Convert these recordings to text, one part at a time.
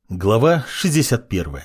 Глава 61.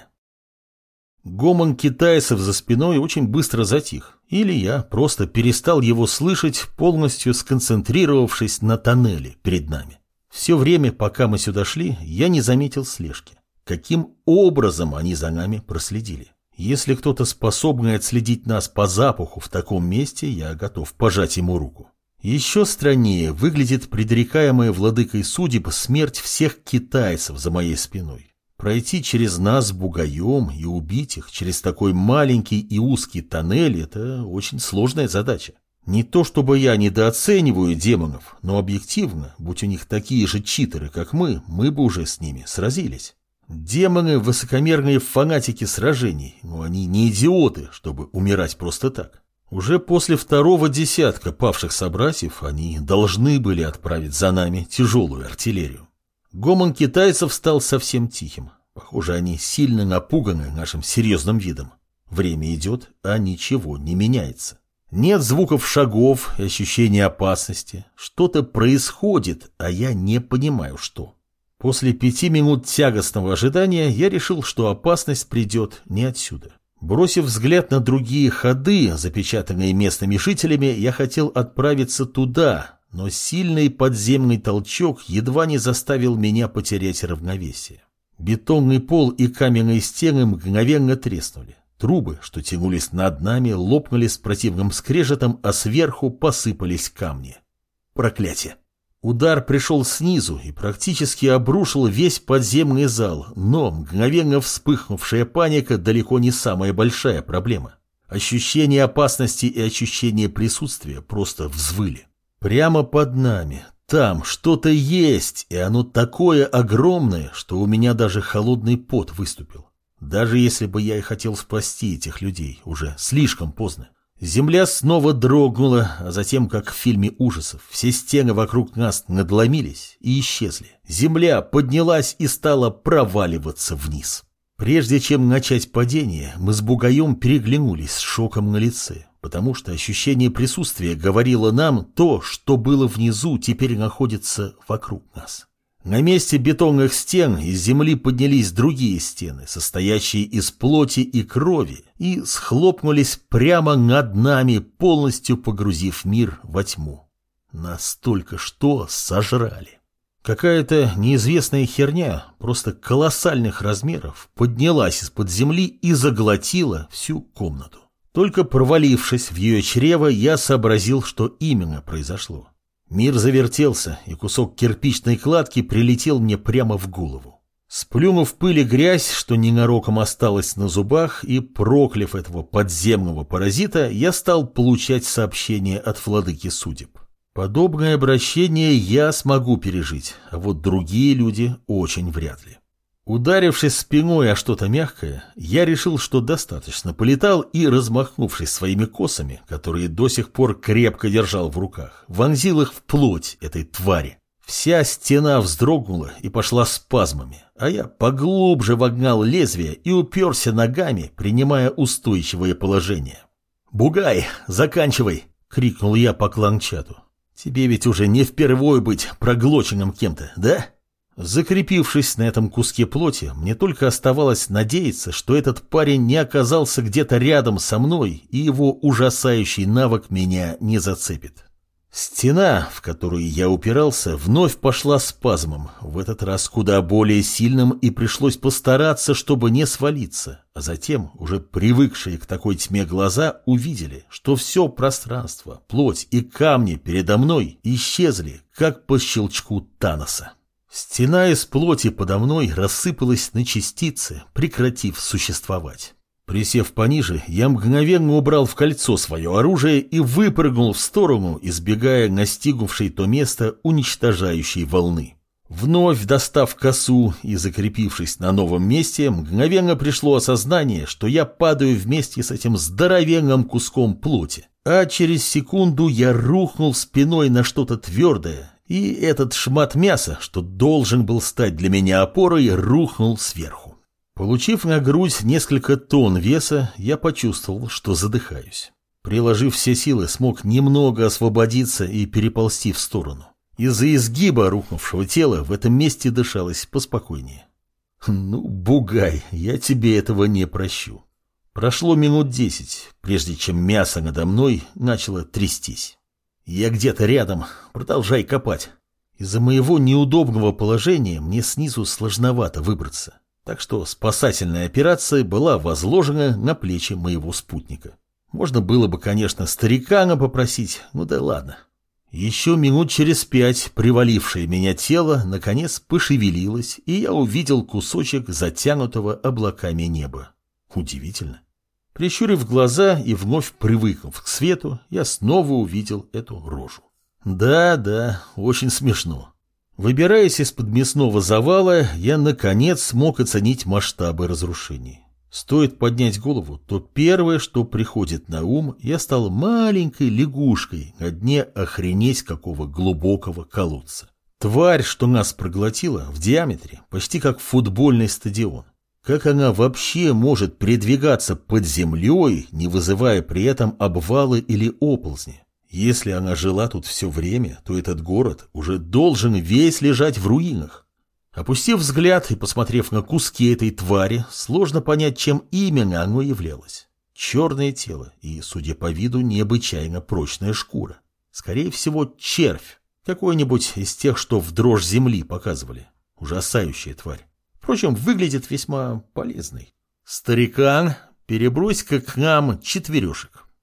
Гомон китайцев за спиной очень быстро затих, или я просто перестал его слышать, полностью сконцентрировавшись на тоннеле перед нами. Все время, пока мы сюда шли, я не заметил слежки. Каким образом они за нами проследили? Если кто-то способный отследить нас по запаху в таком месте, я готов пожать ему руку. Еще страннее выглядит предрекаемая владыкой судеб смерть всех китайцев за моей спиной. Пройти через нас с бугаем и убить их через такой маленький и узкий тоннель – это очень сложная задача. Не то чтобы я недооцениваю демонов, но объективно, будь у них такие же читеры, как мы бы уже с ними сразились. Демоны – высокомерные фанатики сражений, но они не идиоты, чтобы умирать просто так. Уже после второго десятка павших собратьев они должны были отправить за нами тяжелую артиллерию. Гомон китайцев стал совсем тихим. Похоже, они сильно напуганы нашим серьезным видом. Время идет, а ничего не меняется. Нет звуков шагов и ощущения опасности. Что-то происходит, а я не понимаю, что. После 5 минут тягостного ожидания я решил, что опасность придет не отсюда. Бросив взгляд на другие ходы, запечатанные местными жителями, я хотел отправиться туда, но сильный подземный толчок едва не заставил меня потерять равновесие. Бетонный пол и каменные стены мгновенно треснули. Трубы, что тянулись над нами, лопнули с противным скрежетом, а сверху посыпались камни. Проклятие! Удар пришел снизу и практически обрушил весь подземный зал, но мгновенно вспыхнувшая паника далеко не самая большая проблема. Ощущение опасности и ощущение присутствия просто взвыли. Прямо под нами, там что-то есть, и оно такое огромное, что у меня даже холодный пот выступил. Даже если бы я и хотел спасти этих людей, уже слишком поздно. Земля снова дрогнула, а затем, как в фильме ужасов, все стены вокруг нас надломились и исчезли. Земля поднялась и стала проваливаться вниз. Прежде чем начать падение, мы с бугаем переглянулись с шоком на лице, потому что ощущение присутствия говорило нам то, что было внизу, теперь находится вокруг нас. На месте бетонных стен из земли поднялись другие стены, состоящие из плоти и крови, и схлопнулись прямо над нами, полностью погрузив мир во тьму. Нас только что сожрали. Какая-то неизвестная херня, просто колоссальных размеров, поднялась из-под земли и заглотила всю комнату. Только провалившись в ее чрево, я сообразил, что именно произошло. Мир завертелся, и кусок кирпичной кладки прилетел мне прямо в голову. Сплюнув пыль и грязь, что ненароком осталось на зубах, и прокляв этого подземного паразита, я стал получать сообщения от владыки судеб. Подобное обращение я смогу пережить, а вот другие люди очень вряд ли. Ударившись спиной о что-то мягкое, я решил, что достаточно полетал и, размахнувшись своими косами, которые до сих пор крепко держал в руках, вонзил их в плоть этой твари. Вся стена вздрогнула и пошла спазмами, а я поглубже вогнал лезвие и уперся ногами, принимая устойчивое положение. «Бугай, заканчивай!» — крикнул я по кланчату. «Тебе ведь уже не впервой быть проглоченным кем-то, да?» Закрепившись на этом куске плоти, мне только оставалось надеяться, что этот парень не оказался где-то рядом со мной, и его ужасающий навык меня не зацепит. Стена, в которую я упирался, вновь пошла спазмом, в этот раз куда более сильным, и пришлось постараться, чтобы не свалиться. А затем, уже привыкшие к такой тьме глаза, увидели, что все пространство, плоть и камни передо мной исчезли, как по щелчку Таноса. Стена из плоти подо мной рассыпалась на частицы, прекратив существовать. Присев пониже, я мгновенно убрал в кольцо свое оружие и выпрыгнул в сторону, избегая настигнувшей то место уничтожающей волны. Вновь достав косу и закрепившись на новом месте, мгновенно пришло осознание, что я падаю вместе с этим здоровенным куском плоти. А через секунду я рухнул спиной на что-то твердое, и этот шмат мяса, что должен был стать для меня опорой, рухнул сверху. Получив на грудь несколько тонн веса, я почувствовал, что задыхаюсь. Приложив все силы, смог немного освободиться и переползти в сторону. Из-за изгиба рухнувшего тела в этом месте дышалось поспокойнее. Ну, бугай, я тебе этого не прощу. Прошло минут 10, прежде чем мясо надо мной начало трястись. Я где-то рядом, продолжай копать. Из-за моего неудобного положения мне снизу сложновато выбраться, так что спасательная операция была возложена на плечи моего спутника. Можно было бы, конечно, старикана попросить, ну да ладно. Еще минут через 5 привалившее меня тело наконец пошевелилось, и я увидел кусочек затянутого облаками неба. Удивительно. Прищурив глаза и вновь привыкнув к свету, я снова увидел эту рожу. Да, очень смешно. Выбираясь из-под мясного завала, я наконец смог оценить масштабы разрушений. Стоит поднять голову, то первое, что приходит на ум, я стал маленькой лягушкой на дне охренеть какого глубокого колодца. Тварь, что нас проглотила, в диаметре почти как футбольный стадион. Как она вообще может передвигаться под землей, не вызывая при этом обвалы или оползни? Если она жила тут все время, то этот город уже должен весь лежать в руинах. Опустив взгляд и посмотрев на куски этой твари, сложно понять, чем именно оно являлось. Черное тело и, судя по виду, необычайно прочная шкура. Скорее всего, червь. Какой-нибудь из тех, что в дрожь земли показывали. Ужасающая тварь. Впрочем, выглядит весьма полезной. Старикан, перебрось-ка к нам четверешек.